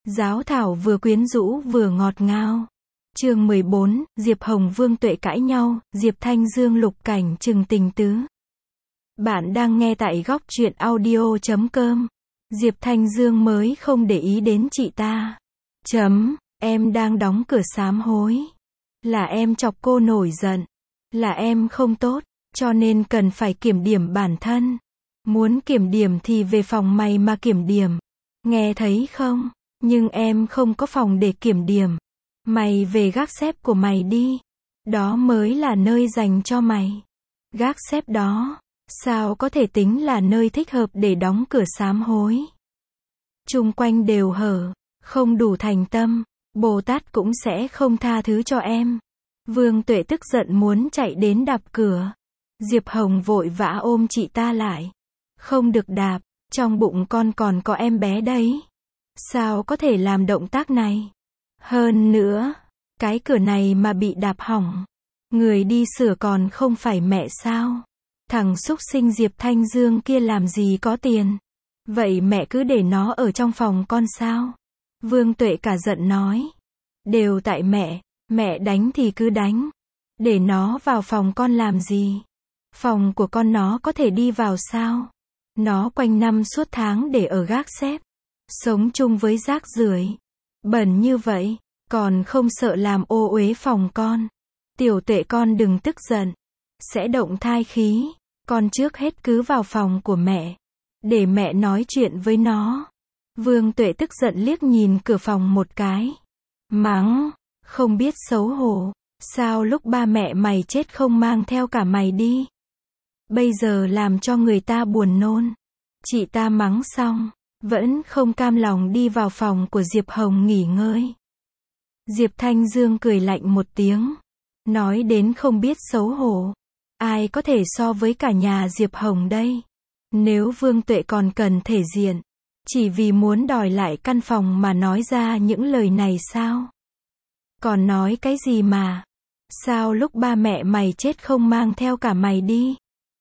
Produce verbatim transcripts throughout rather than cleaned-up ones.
Giáo thảo vừa quyến rũ vừa ngọt ngào. Chương mười bốn, Diệp Hồng Vương Tuệ cãi nhau, Diệp Thanh Dương lục cảnh trừng tình tứ. Bạn đang nghe tại góc truyện audio chấm com. Diệp Thanh Dương mới không để ý đến chị ta. Chấm, em đang đóng cửa sám hối. Là em chọc cô nổi giận. Là em không tốt, cho nên cần phải kiểm điểm bản thân. Muốn kiểm điểm thì về phòng mày mà kiểm điểm. Nghe thấy không? Nhưng em không có phòng để kiểm điểm. Mày về gác xếp của mày đi. Đó mới là nơi dành cho mày. Gác xếp đó, sao có thể tính là nơi thích hợp để đóng cửa sám hối. Chung quanh đều hở, không đủ thành tâm, Bồ Tát cũng sẽ không tha thứ cho em. Vương Tuệ tức giận muốn chạy đến đạp cửa. Diệp Hồng vội vã ôm chị ta lại. Không được đạp, trong bụng con còn có em bé đấy. Sao có thể làm động tác này? Hơn nữa, cái cửa này mà bị đạp hỏng, người đi sửa còn không phải mẹ sao? Thằng súc sinh Diệp Thanh Dương kia làm gì có tiền? Vậy mẹ cứ để nó ở trong phòng con sao? Vương Tuệ cả giận nói. Đều tại mẹ, mẹ đánh thì cứ đánh. Để nó vào phòng con làm gì? Phòng của con nó có thể đi vào sao? Nó quanh năm suốt tháng để ở gác xếp. Sống chung với rác rưởi, bẩn như vậy, còn không sợ làm ô uế phòng con. Tiểu Tuệ con đừng tức giận. Sẽ động thai khí. Con trước hết cứ vào phòng của mẹ. Để mẹ nói chuyện với nó. Vương Tuệ tức giận liếc nhìn cửa phòng một cái. Mắng, không biết xấu hổ. Sao lúc ba mẹ mày chết không mang theo cả mày đi? Bây giờ làm cho người ta buồn nôn. Chị ta mắng xong, vẫn không cam lòng đi vào phòng của Diệp Hồng nghỉ ngơi. Diệp Thanh Dương cười lạnh một tiếng. Nói đến không biết xấu hổ. Ai có thể so với cả nhà Diệp Hồng đây? Nếu Vương Tuệ còn cần thể diện, chỉ vì muốn đòi lại căn phòng mà nói ra những lời này sao? Còn nói cái gì mà? Sao lúc ba mẹ mày chết không mang theo cả mày đi?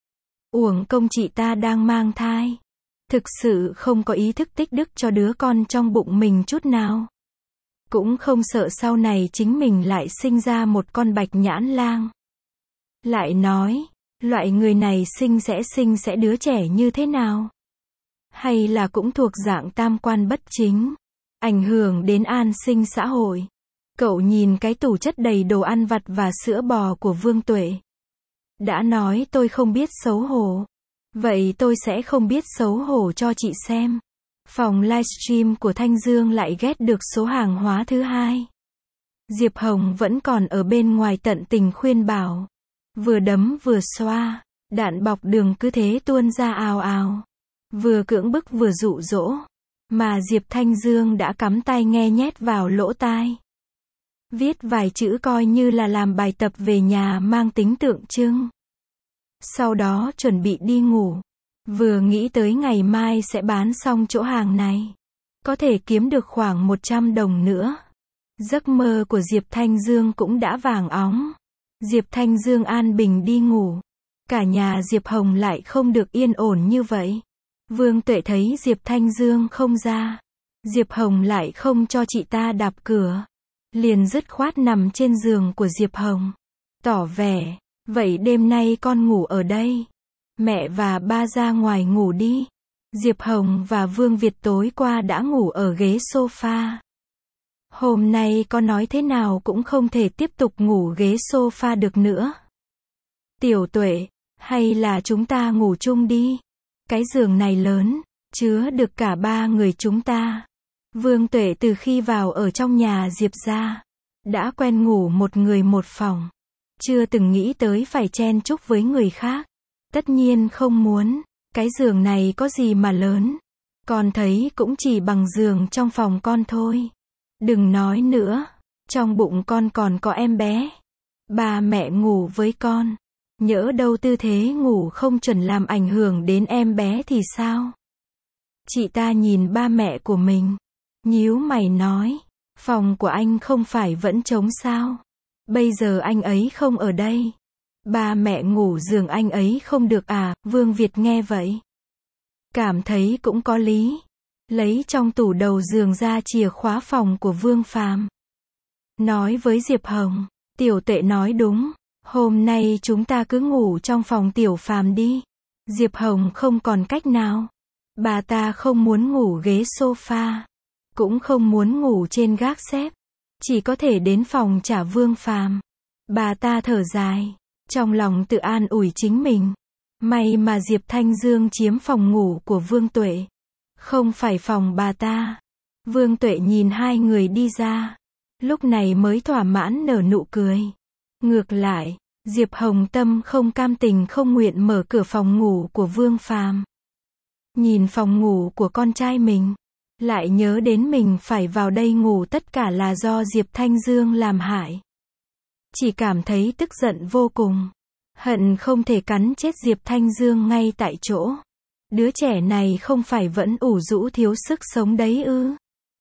Uổng công chị ta đang mang thai. Thực sự không có ý thức tích đức cho đứa con trong bụng mình chút nào. Cũng không sợ sau này chính mình lại sinh ra một con bạch nhãn lang. Lại nói, loại người này sinh sẽ sinh sẽ đứa trẻ như thế nào? Hay là cũng thuộc dạng tam quan bất chính, ảnh hưởng đến an sinh xã hội? Cậu nhìn cái tủ chất đầy đồ ăn vặt và sữa bò của Vương Tuệ. Đã nói tôi không biết xấu hổ. Vậy tôi sẽ không biết xấu hổ cho chị xem. Phòng livestream của Thanh Dương lại ghét được số hàng hóa thứ hai. Diệp Hồng vẫn còn ở bên ngoài tận tình khuyên bảo. Vừa đấm vừa xoa, đạn bọc đường cứ thế tuôn ra ào ào. Vừa cưỡng bức vừa dụ dỗ. Mà Diệp Thanh Dương đã cắm tai nghe nhét vào lỗ tai. Viết vài chữ coi như là làm bài tập về nhà mang tính tượng trưng. Sau đó chuẩn bị đi ngủ. Vừa nghĩ tới ngày mai sẽ bán xong chỗ hàng này. Có thể kiếm được khoảng một trăm đồng nữa. Giấc mơ của Diệp Thanh Dương cũng đã vàng óng. Diệp Thanh Dương an bình đi ngủ. Cả nhà Diệp Hồng lại không được yên ổn như vậy. Vương Tuệ thấy Diệp Thanh Dương không ra. Diệp Hồng lại không cho chị ta đạp cửa. Liền dứt khoát nằm trên giường của Diệp Hồng. Tỏ vẻ, vậy đêm nay con ngủ ở đây. Mẹ và ba ra ngoài ngủ đi. Diệp Hồng và Vương Việt tối qua đã ngủ ở ghế sofa. Hôm nay con nói thế nào cũng không thể tiếp tục ngủ ghế sofa được nữa. Tiểu Tuệ, hay là chúng ta ngủ chung đi. Cái giường này lớn, chứa được cả ba người chúng ta. Vương Tuệ từ khi vào ở trong nhà Diệp gia, đã quen ngủ một người một phòng. Chưa từng nghĩ tới phải chen chúc với người khác. Tất nhiên không muốn. Cái giường này có gì mà lớn. Con thấy cũng chỉ bằng giường trong phòng con thôi. Đừng nói nữa. Trong bụng con còn có em bé. Ba mẹ ngủ với con. Nhỡ đâu tư thế ngủ không chuẩn làm ảnh hưởng đến em bé thì sao? Chị ta nhìn ba mẹ của mình. Nhíu mày nói. Phòng của anh không phải vẫn trống sao? Bây giờ anh ấy không ở đây. Ba mẹ ngủ giường anh ấy không được à? Vương Việt nghe vậy. Cảm thấy cũng có lý. lấy trong tủ đầu giường ra chìa khóa phòng của Vương Phàm. Nói với Diệp Hồng, Tiểu Tuệ nói đúng, hôm nay chúng ta cứ ngủ trong phòng Tiểu Phàm đi. Diệp Hồng không còn cách nào. Bà ta không muốn ngủ ghế sofa, cũng không muốn ngủ trên gác xếp, chỉ có thể đến phòng trả Vương Phàm. Bà ta thở dài, trong lòng tự an ủi chính mình. May mà Diệp Thanh Dương chiếm phòng ngủ của Vương Tuệ, không phải phòng bà ta. Vương Tuệ nhìn hai người đi ra, lúc này mới thỏa mãn nở nụ cười. Ngược lại, Diệp Hồng tâm không cam tình không nguyện mở cửa phòng ngủ của Vương Phàm. Nhìn phòng ngủ của con trai mình, lại nhớ đến mình phải vào đây ngủ tất cả là do Diệp Thanh Dương làm hại. Chỉ cảm thấy tức giận vô cùng, hận không thể cắn chết Diệp Thanh Dương ngay tại chỗ. Đứa trẻ này không phải vẫn ủ rũ thiếu sức sống đấy ư?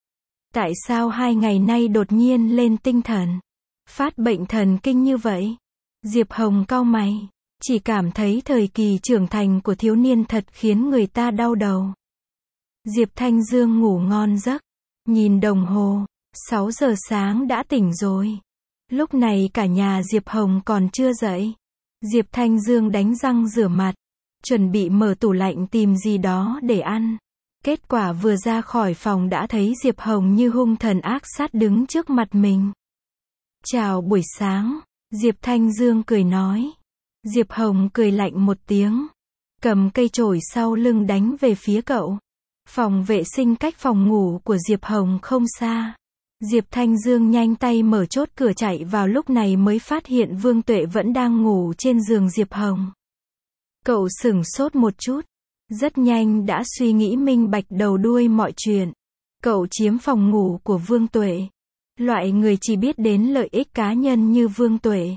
Tại sao hai ngày nay đột nhiên lên tinh thần, phát bệnh thần kinh như vậy? Diệp Hồng cau mày, chỉ cảm thấy thời kỳ trưởng thành của thiếu niên thật khiến người ta đau đầu. Diệp Thanh Dương ngủ ngon giấc, nhìn đồng hồ, sáu giờ sáng đã tỉnh rồi. Lúc này cả nhà Diệp Hồng còn chưa dậy. Diệp Thanh Dương đánh răng rửa mặt, chuẩn bị mở tủ lạnh tìm gì đó để ăn. Kết quả vừa ra khỏi phòng đã thấy Diệp Hồng như hung thần ác sát đứng trước mặt mình. Chào buổi sáng, Diệp Thanh Dương cười nói. Diệp Hồng cười lạnh một tiếng, cầm cây chổi sau lưng đánh về phía cậu. Phòng vệ sinh cách phòng ngủ của Diệp Hồng không xa. Diệp Thanh Dương nhanh tay mở chốt cửa chạy vào, lúc này mới phát hiện Vương Tuệ vẫn đang ngủ trên giường Diệp Hồng. Cậu sửng sốt một chút, rất nhanh đã suy nghĩ minh bạch đầu đuôi mọi chuyện. Cậu chiếm phòng ngủ của Vương Tuệ. Loại người chỉ biết đến lợi ích cá nhân như Vương Tuệ,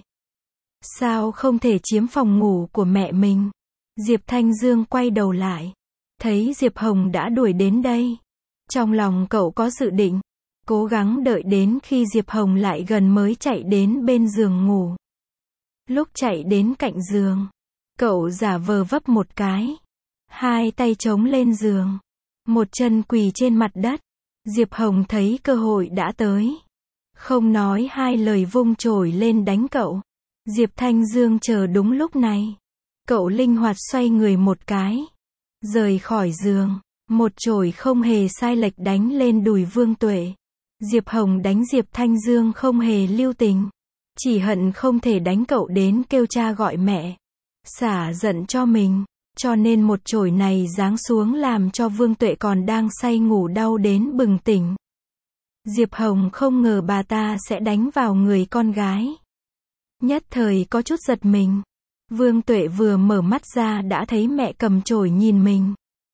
sao không thể chiếm phòng ngủ của mẹ mình? Diệp Thanh Dương quay đầu lại, thấy Diệp Hồng đã đuổi đến đây. Trong lòng cậu có dự định, cố gắng đợi đến khi Diệp Hồng lại gần mới chạy đến bên giường ngủ. Lúc chạy đến cạnh giường, cậu giả vờ vấp một cái, hai tay chống lên giường, một chân quỳ trên mặt đất. Diệp Hồng thấy cơ hội đã tới, không nói hai lời vung chổi lên đánh cậu. Diệp Thanh Dương chờ đúng lúc này, cậu linh hoạt xoay người một cái, rời khỏi giường, một chổi không hề sai lệch đánh lên đùi Vương Tuệ. Diệp Hồng đánh Diệp Thanh Dương không hề lưu tình, chỉ hận không thể đánh cậu đến kêu cha gọi mẹ, xả giận cho mình, cho nên một chổi này giáng xuống làm cho Vương Tuệ còn đang say ngủ đau đến bừng tỉnh. Diệp Hồng không ngờ bà ta sẽ đánh vào người con gái. Nhất thời có chút giật mình. Vương Tuệ vừa mở mắt ra đã thấy mẹ cầm chổi nhìn mình,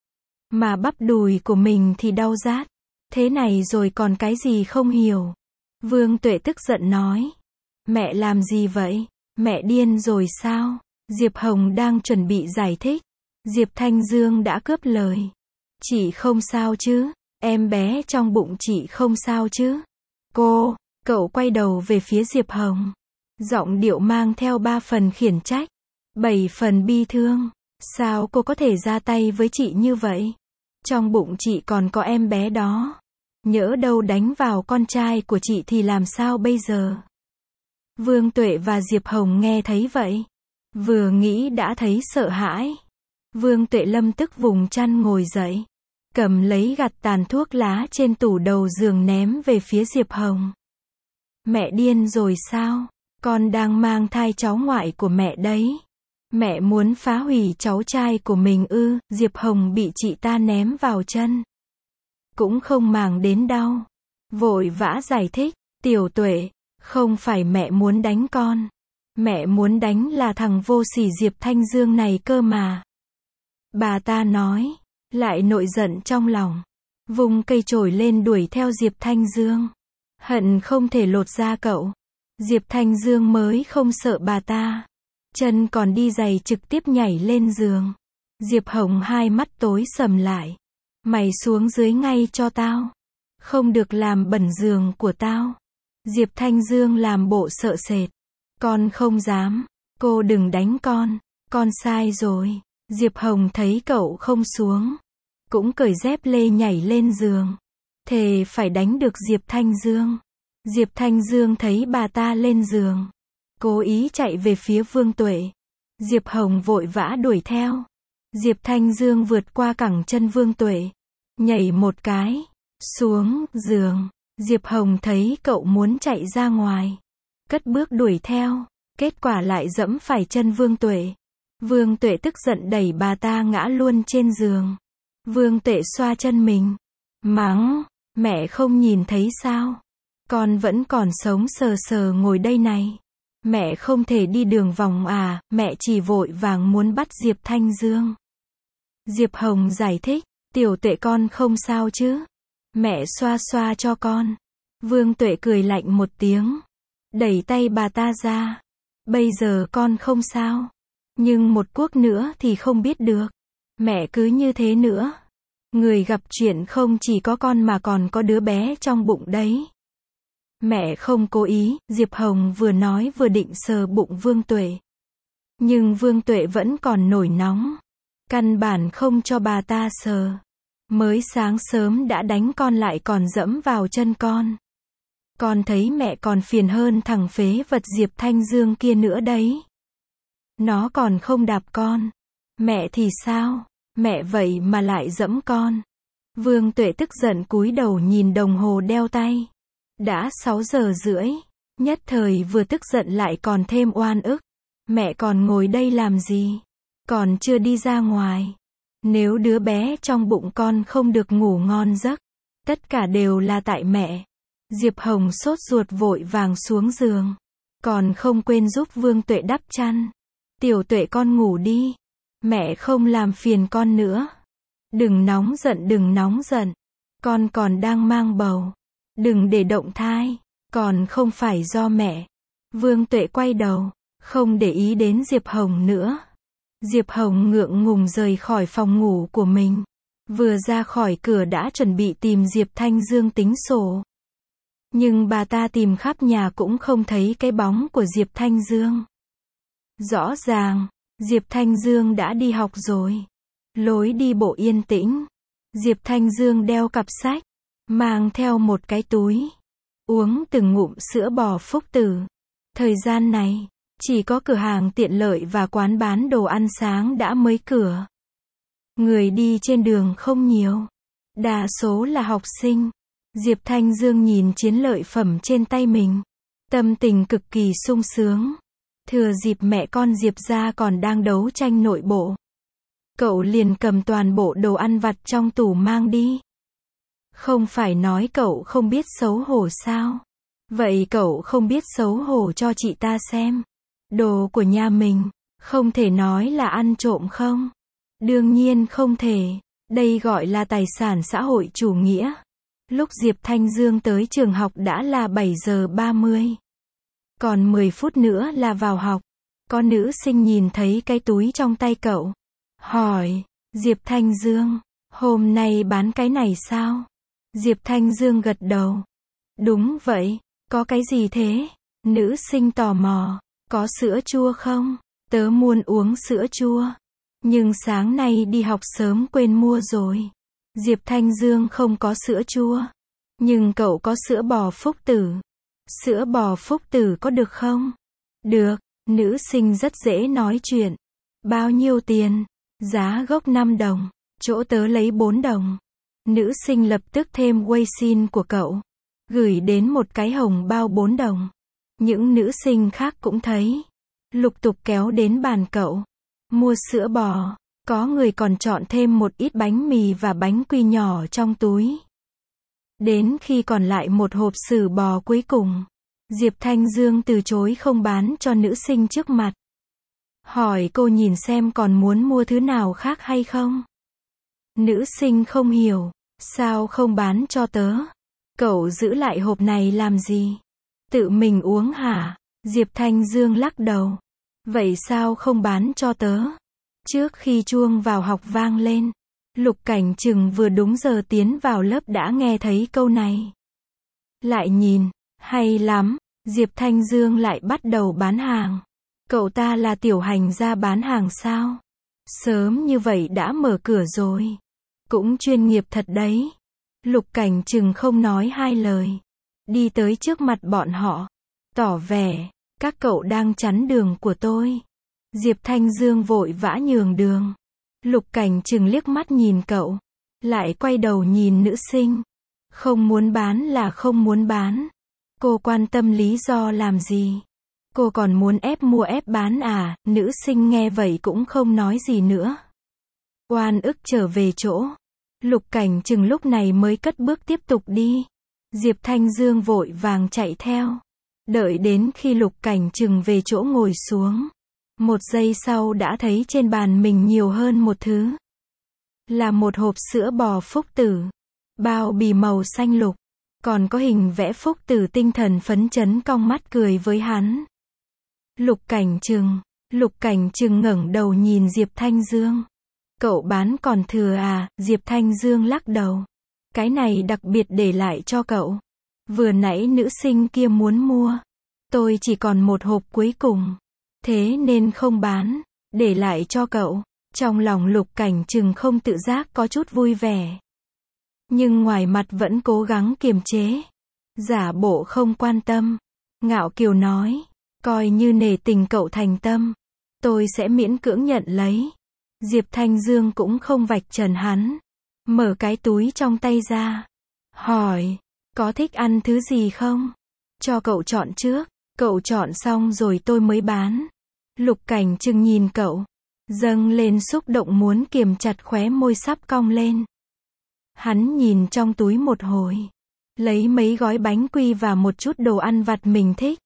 mà bắp đùi của mình thì đau rát. Thế này rồi còn cái gì không hiểu? Vương Tuệ tức giận nói. Mẹ làm gì vậy? Mẹ điên rồi sao? Diệp Hồng đang chuẩn bị giải thích. Diệp Thanh Dương đã cướp lời. Chị không sao chứ? Em bé trong bụng chị không sao chứ? Cô, cậu quay đầu về phía Diệp Hồng. Giọng điệu mang theo ba phần khiển trách, bảy phần bi thương. Sao cô có thể ra tay với chị như vậy? Trong bụng chị còn có em bé đó. Nhỡ đâu đánh vào con trai của chị thì làm sao bây giờ? Vương Tuệ và Diệp Hồng nghe thấy vậy, vừa nghĩ đã thấy sợ hãi. Vương Tuệ lâm tức vùng chăn ngồi dậy, cầm lấy gạt tàn thuốc lá trên tủ đầu giường ném về phía Diệp Hồng. Mẹ điên rồi sao? Con đang mang thai cháu ngoại của mẹ đấy. Mẹ muốn phá hủy cháu trai của mình ư? Diệp Hồng bị chị ta ném vào chân, cũng không màng đến đau, vội vã giải thích. Tiểu Tuệ, không phải mẹ muốn đánh con. Mẹ muốn đánh là thằng vô sỉ Diệp Thanh Dương này cơ mà. Bà ta nói, lại nổi giận trong lòng, vung cây chổi lên đuổi theo Diệp Thanh Dương, hận không thể lột da cậu. Diệp Thanh Dương mới không sợ bà ta, chân còn đi giày trực tiếp nhảy lên giường. Diệp Hồng hai mắt tối sầm lại. Mày xuống dưới ngay cho tao, không được làm bẩn giường của tao. Diệp Thanh Dương làm bộ sợ sệt. Con không dám, cô đừng đánh con, con sai rồi. Diệp Hồng thấy cậu không xuống, cũng cởi dép lê nhảy lên giường. Thề phải đánh được Diệp Thanh Dương. Diệp Thanh Dương thấy bà ta lên giường, cố ý chạy về phía Vương Tuệ. Diệp Hồng vội vã đuổi theo. Diệp Thanh Dương vượt qua cẳng chân Vương Tuệ, nhảy một cái, xuống giường. Diệp Hồng thấy cậu muốn chạy ra ngoài, cất bước đuổi theo, kết quả lại dẫm phải chân Vương Tuệ. Vương Tuệ tức giận đẩy bà ta ngã luôn trên giường. Vương Tuệ xoa chân mình, mắng, mẹ không nhìn thấy sao? Con vẫn còn sống sờ sờ ngồi đây này. Mẹ không thể đi đường vòng à, mẹ chỉ vội vàng muốn bắt Diệp Thanh Dương. Diệp Hồng giải thích, Tiểu Tuệ con không sao chứ? Mẹ xoa xoa cho con. Vương Tuệ cười lạnh một tiếng, đẩy tay bà ta ra. Bây giờ con không sao, nhưng một cuốc nữa thì không biết được. Mẹ cứ như thế nữa, người gặp chuyện không chỉ có con mà còn có đứa bé trong bụng đấy. Mẹ không cố ý, Diệp Hồng vừa nói vừa định sờ bụng Vương Tuệ. Nhưng Vương Tuệ vẫn còn nổi nóng, căn bản không cho bà ta sờ. Mới sáng sớm đã đánh con lại còn dẫm vào chân con. Con thấy mẹ còn phiền hơn thằng phế vật Diệp Thanh Dương kia nữa đấy. Nó còn không đạp con. Mẹ thì sao? Mẹ vậy mà lại dẫm con. Vương Tuệ tức giận cúi đầu nhìn đồng hồ đeo tay. Đã sáu giờ rưỡi. Nhất thời vừa tức giận lại còn thêm oan ức. Mẹ còn ngồi đây làm gì? Còn chưa đi ra ngoài. Nếu đứa bé trong bụng con không được ngủ ngon giấc, tất cả đều là tại mẹ. Diệp Hồng sốt ruột vội vàng xuống giường, còn không quên giúp Vương Tuệ đắp chăn. Tiểu Tuệ con ngủ đi, mẹ không làm phiền con nữa. Đừng nóng giận, đừng nóng giận. Con còn đang mang bầu, đừng để động thai, còn không phải do mẹ. Vương Tuệ quay đầu, không để ý đến Diệp Hồng nữa. Diệp Hồng ngượng ngùng rời khỏi phòng ngủ của mình. Vừa ra khỏi cửa đã chuẩn bị tìm Diệp Thanh Dương tính sổ. Nhưng bà ta tìm khắp nhà cũng không thấy cái bóng của Diệp Thanh Dương. Rõ ràng, Diệp Thanh Dương đã đi học rồi. Lối đi bộ yên tĩnh. Diệp Thanh Dương đeo cặp sách, mang theo một cái túi, uống từng ngụm sữa bò Phúc Tử. Thời gian này, chỉ có cửa hàng tiện lợi và quán bán đồ ăn sáng đã mới cửa. Người đi trên đường không nhiều, đa số là học sinh. Diệp Thanh Dương nhìn chiến lợi phẩm trên tay mình, tâm tình cực kỳ sung sướng. Thừa dịp mẹ con Diệp gia còn đang đấu tranh nội bộ, cậu liền cầm toàn bộ đồ ăn vặt trong tủ mang đi. Không phải nói cậu không biết xấu hổ sao? Vậy cậu không biết xấu hổ cho chị ta xem. Đồ của nhà mình, không thể nói là ăn trộm không? Đương nhiên không thể. Đây gọi là tài sản xã hội chủ nghĩa. Lúc Diệp Thanh Dương tới trường học đã là bảy giờ ba mươi. Còn mười phút nữa là vào học. Có nữ sinh nhìn thấy cái túi trong tay cậu, hỏi, Diệp Thanh Dương, hôm nay bán cái này sao? Diệp Thanh Dương gật đầu. Đúng vậy, có cái gì thế? Nữ sinh tò mò, có sữa chua không? Tớ muốn uống sữa chua. Nhưng sáng nay đi học sớm quên mua rồi. Diệp Thanh Dương không có sữa chua. Nhưng cậu có sữa bò Phúc Tử. Sữa bò Phúc Tử có được không? Được, nữ sinh rất dễ nói chuyện. Bao nhiêu tiền? Giá gốc năm đồng. Chỗ tớ lấy bốn đồng. Nữ sinh lập tức thêm Weixin của cậu, gửi đến một cái hồng bao bốn đồng. Những nữ sinh khác cũng thấy, lục tục kéo đến bàn cậu, mua sữa bò. Có người còn chọn thêm một ít bánh mì và bánh quy nhỏ trong túi. Đến khi còn lại một hộp sữa bò cuối cùng, Diệp Thanh Dương từ chối không bán cho nữ sinh trước mặt. Hỏi cô nhìn xem còn muốn mua thứ nào khác hay không? Nữ sinh không hiểu, sao không bán cho tớ? Cậu giữ lại hộp này làm gì? Tự mình uống hả? Diệp Thanh Dương lắc đầu. Vậy sao không bán cho tớ? Trước khi chuông vào học vang lên, Lục Cảnh Trừng vừa đúng giờ tiến vào lớp đã nghe thấy câu này. Lại nhìn, hay lắm, Diệp Thanh Dương lại bắt đầu bán hàng. Cậu ta là tiểu hành gia bán hàng sao? Sớm như vậy đã mở cửa rồi. Cũng chuyên nghiệp thật đấy. Lục Cảnh Trừng không nói hai lời. Đi tới trước mặt bọn họ. Tỏ vẻ, các cậu đang chắn đường của tôi. Diệp Thanh Dương vội vã nhường đường. Lục Cảnh Trừng liếc mắt nhìn cậu. Lại quay đầu nhìn nữ sinh. Không muốn bán là không muốn bán. Cô quan tâm lý do làm gì? Cô còn muốn ép mua ép bán à? Nữ sinh nghe vậy cũng không nói gì nữa. Oan ức trở về chỗ. Lục Cảnh Trừng lúc này mới cất bước tiếp tục đi. Diệp Thanh Dương vội vàng chạy theo. Đợi đến khi Lục Cảnh Trừng về chỗ ngồi xuống. Một giây sau đã thấy trên bàn mình nhiều hơn một thứ. Là một hộp sữa bò Phúc Tử. Bao bì màu xanh lục. Còn có hình vẽ Phúc Tử tinh thần phấn chấn cong mắt cười với hắn. Lục Cảnh Trừng. Lục Cảnh Trừng ngẩng đầu nhìn Diệp Thanh Dương. Cậu bán còn thừa à? Diệp Thanh Dương lắc đầu. Cái này đặc biệt để lại cho cậu. Vừa nãy nữ sinh kia muốn mua. Tôi chỉ còn một hộp cuối cùng. Thế nên không bán. Để lại cho cậu. Trong lòng Lục Cảnh Trừng không tự giác có chút vui vẻ. Nhưng ngoài mặt vẫn cố gắng kiềm chế. Giả bộ không quan tâm. Ngạo kiều nói. Coi như nể tình cậu thành tâm. Tôi sẽ miễn cưỡng nhận lấy. Diệp Thanh Dương cũng không vạch trần hắn. Mở cái túi trong tay ra. Hỏi. Có thích ăn thứ gì không? Cho cậu chọn trước. Cậu chọn xong rồi tôi mới bán. Lục Cảnh Trừng nhìn cậu. Dâng lên xúc động muốn kiềm chặt khóe môi sắp cong lên. Hắn nhìn trong túi một hồi. Lấy mấy gói bánh quy và một chút đồ ăn vặt mình thích.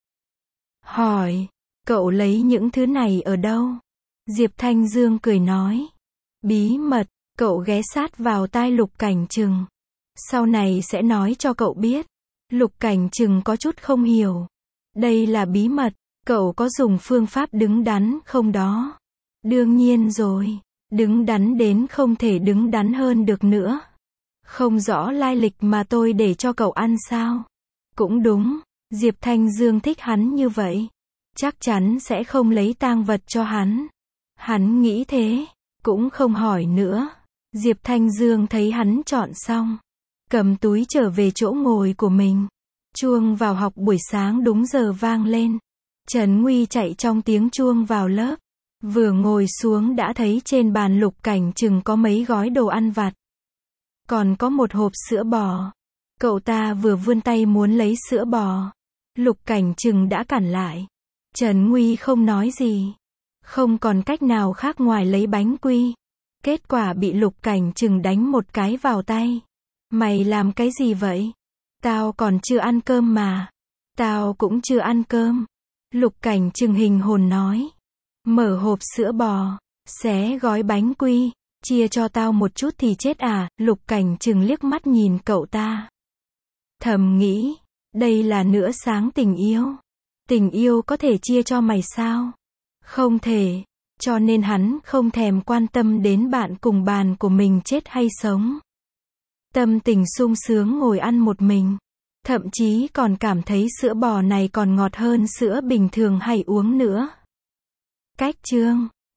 Hỏi. Cậu lấy những thứ này ở đâu? Diệp Thanh Dương cười nói. Bí mật. Cậu ghé sát vào tai Lục Cảnh Trừng. Sau này sẽ nói cho cậu biết. Lục Cảnh Trừng có chút không hiểu. Đây là bí mật. Cậu có dùng phương pháp đứng đắn không đó? Đương nhiên rồi. Đứng đắn đến không thể đứng đắn hơn được nữa. Không rõ lai lịch mà tôi để cho cậu ăn sao? Cũng đúng. Diệp Thanh Dương thích hắn như vậy. Chắc chắn sẽ không lấy tang vật cho hắn. Hắn nghĩ thế. Cũng không hỏi nữa. Diệp Thanh Dương thấy hắn chọn xong. Cầm túi trở về chỗ ngồi của mình. Chuông vào học buổi sáng đúng giờ vang lên. Trần Nguy chạy trong tiếng chuông vào lớp. Vừa ngồi xuống đã thấy trên bàn Lục Cảnh Trừng có mấy gói đồ ăn vặt. Còn có một hộp sữa bò. Cậu ta vừa vươn tay muốn lấy sữa bò. Lục Cảnh Trừng đã cản lại. Trần Nguy không nói gì. Không còn cách nào khác ngoài lấy bánh quy. Kết quả bị Lục Cảnh Trừng đánh một cái vào tay. Mày làm cái gì vậy? Tao còn chưa ăn cơm mà. Tao cũng chưa ăn cơm. Lục Cảnh Trừng hình hồn nói. Mở hộp sữa bò. Xé gói bánh quy. Chia cho tao một chút thì chết à? Lục Cảnh Trừng liếc mắt nhìn cậu ta. Thầm nghĩ. Đây là nửa sáng tình yêu. Tình yêu có thể chia cho mày sao? Không thể. Cho nên hắn không thèm quan tâm đến bạn cùng bàn của mình chết hay sống. Tâm tình sung sướng ngồi ăn một mình. Thậm chí còn cảm thấy sữa bò này còn ngọt hơn sữa bình thường hay uống nữa. Cách chương